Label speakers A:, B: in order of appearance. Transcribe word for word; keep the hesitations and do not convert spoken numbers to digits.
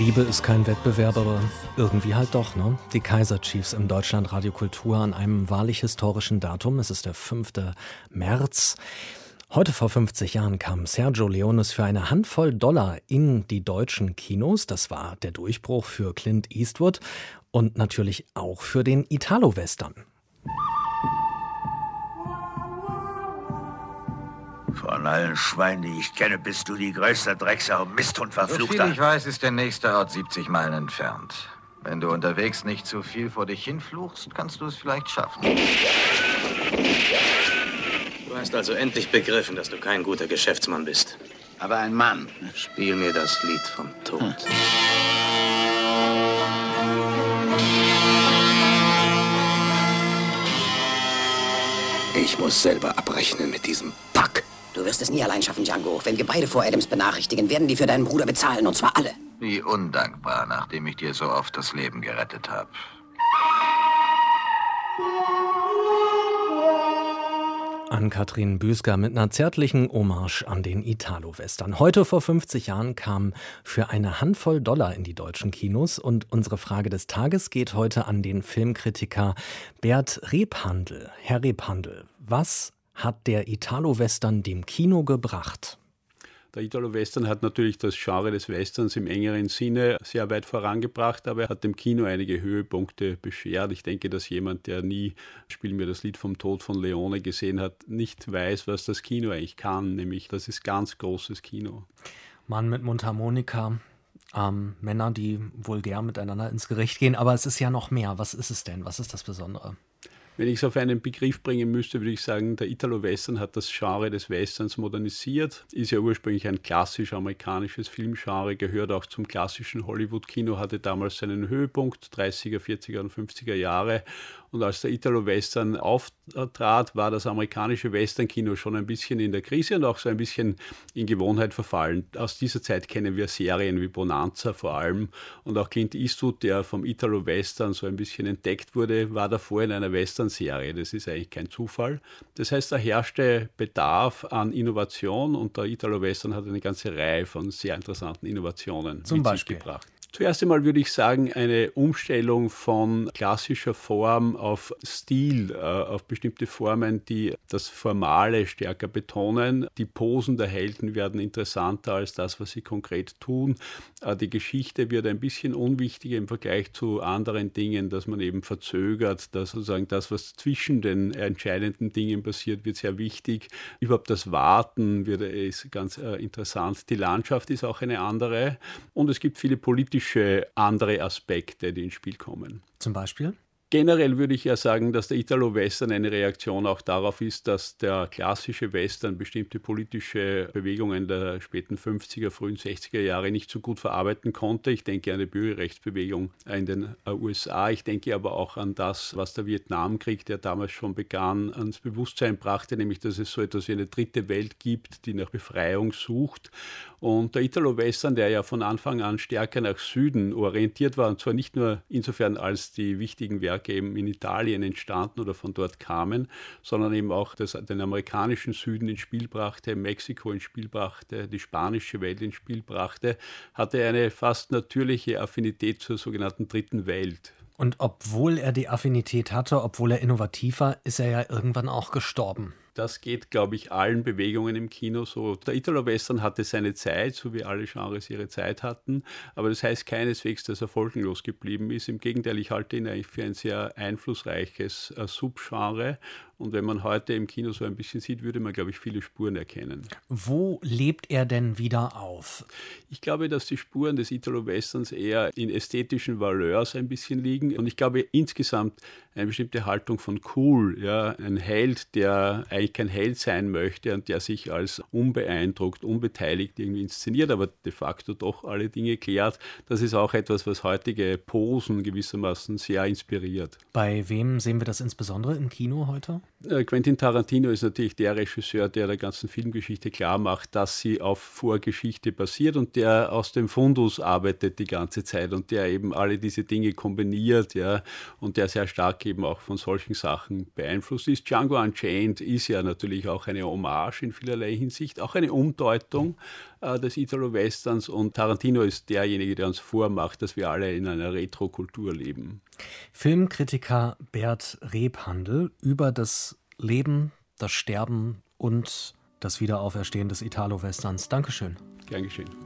A: Liebe ist kein Wettbewerb, aber irgendwie halt doch, ne? Die Kaiser Chiefs im Deutschlandradio Kultur an einem wahrlich historischen Datum. Es ist der fünfte März. Heute vor fünfzig Jahren kam Sergio Leones für eine Handvoll Dollar in die deutschen Kinos. Das war der Durchbruch für Clint Eastwood und natürlich auch für den Italo-Western.
B: Von allen Schweinen, die ich kenne, bist du die größte Drecksau, Misthund, verfluchter.
C: So viel ich weiß, ist der nächste Ort siebzig Meilen entfernt. Wenn du unterwegs nicht zu viel vor dich hinfluchst, kannst du es vielleicht schaffen.
D: Du hast also endlich begriffen, dass du kein guter Geschäftsmann bist.
B: Aber ein Mann.
D: Spiel mir das Lied vom Tod. Hm.
B: Ich muss selber abrechnen mit diesem Pack.
E: Du wirst es nie allein schaffen, Django. Wenn wir beide vor Adams benachrichtigen, werden die für deinen Bruder bezahlen, und zwar alle.
C: Wie undankbar, nachdem ich dir so oft das Leben gerettet habe.
A: Ann-Kathrin Büsker mit einer zärtlichen Hommage an den Italo-Western. Heute vor fünfzig Jahren kam für eine Handvoll Dollar in die deutschen Kinos und unsere Frage des Tages geht heute an den Filmkritiker Bert Rebhandl. Herr Rebhandl, was hat der Italo-Western dem Kino gebracht?
F: Der Italo-Western hat natürlich das Genre des Westerns im engeren Sinne sehr weit vorangebracht, aber er hat dem Kino einige Höhepunkte beschert. Ich denke, dass jemand, der nie Spiel mir das Lied vom Tod von Leone gesehen hat, nicht weiß, was das Kino eigentlich kann, nämlich das ist ganz großes Kino.
A: Mann mit Mundharmonika, ähm, Männer, die vulgär miteinander ins Gericht gehen, aber es ist ja noch mehr. Was ist es denn? Was ist das Besondere?
F: Wenn ich es auf einen Begriff bringen müsste, würde ich sagen, der Italo-Western hat das Genre des Westerns modernisiert. Ist ja ursprünglich ein klassisch amerikanisches Filmgenre, gehört auch zum klassischen Hollywood-Kino, hatte damals seinen Höhepunkt, dreißiger, vierziger und fünfziger Jahre. Und als der Italo-Western auftrat, war das amerikanische Western-Kino schon ein bisschen in der Krise und auch so ein bisschen in Gewohnheit verfallen. Aus dieser Zeit kennen wir Serien wie Bonanza vor allem. Und auch Clint Eastwood, der vom Italo-Western so ein bisschen entdeckt wurde, war davor in einer Western-Serie. Das ist eigentlich kein Zufall. Das heißt, da herrschte Bedarf an Innovation und der Italo-Western hat eine ganze Reihe von sehr interessanten Innovationen
A: Zum
F: mit
A: Beispiel
F: sich gebracht. Zuerst einmal würde ich sagen, eine Umstellung von klassischer Form auf Stil, äh, auf bestimmte Formen, die das Formale stärker betonen. Die Posen der Helden werden interessanter als das, was sie konkret tun. Äh, die Geschichte wird ein bisschen unwichtiger im Vergleich zu anderen Dingen, dass man eben verzögert, dass sozusagen das, was zwischen den entscheidenden Dingen passiert, wird sehr wichtig. Überhaupt das Warten wird, ist ganz äh, interessant. Die Landschaft ist auch eine andere und es gibt viele politische andere Aspekte, die ins Spiel kommen.
A: Zum Beispiel?
F: Generell würde ich ja sagen, dass der Italo-Western eine Reaktion auch darauf ist, dass der klassische Western bestimmte politische Bewegungen der späten fünfziger, frühen sechziger Jahre nicht so gut verarbeiten konnte. Ich denke an die Bürgerrechtsbewegung in den U S A. Ich denke aber auch an das, was der Vietnamkrieg, der damals schon begann, ans Bewusstsein brachte, nämlich, dass es so etwas wie eine dritte Welt gibt, die nach Befreiung sucht. Und der Italo-Western, der ja von Anfang an stärker nach Süden orientiert war, und zwar nicht nur insofern, als die wichtigen Werke eben in Italien entstanden oder von dort kamen, sondern eben auch das, den amerikanischen Süden ins Spiel brachte, Mexiko ins Spiel brachte, die spanische Welt ins Spiel brachte, hatte eine fast natürliche Affinität zur sogenannten dritten Welt.
A: Und obwohl er die Affinität hatte, obwohl er innovativ war, ist er ja irgendwann auch gestorben.
F: Das geht, glaube ich, allen Bewegungen im Kino so. Der Italo-Western hatte seine Zeit, so wie alle Genres ihre Zeit hatten, aber das heißt keineswegs, dass er folgenlos geblieben ist. Im Gegenteil, ich halte ihn eigentlich für ein sehr einflussreiches äh, Subgenre. Und wenn man heute im Kino so ein bisschen sieht, würde man, glaube ich, viele Spuren erkennen.
A: Wo lebt er denn wieder auf?
F: Ich glaube, dass die Spuren des Italo-Westerns eher in ästhetischen Valeurs ein bisschen liegen. Und ich glaube insgesamt eine bestimmte Haltung von cool, ja, ein Held, der eigentlich kein Held sein möchte und der sich als unbeeindruckt, unbeteiligt irgendwie inszeniert, aber de facto doch alle Dinge klärt. Das ist auch etwas, was heutige Posen gewissermaßen sehr inspiriert.
A: Bei wem sehen wir das insbesondere im Kino heute?
F: Quentin Tarantino ist natürlich der Regisseur, der der ganzen Filmgeschichte klar macht, dass sie auf Vorgeschichte basiert und der aus dem Fundus arbeitet die ganze Zeit und der eben alle diese Dinge kombiniert, ja, und der sehr stark eben auch von solchen Sachen beeinflusst ist. Django Unchained ist ja natürlich auch eine Hommage in vielerlei Hinsicht, auch eine Umdeutung äh, des Italo-Westerns, und Tarantino ist derjenige, der uns vormacht, dass wir alle in einer Retro-Kultur leben.
A: Filmkritiker Bert Rebhandel über das Leben, das Sterben und das Wiederauferstehen des Italo-Westerns. Dankeschön.
F: Gern geschehen.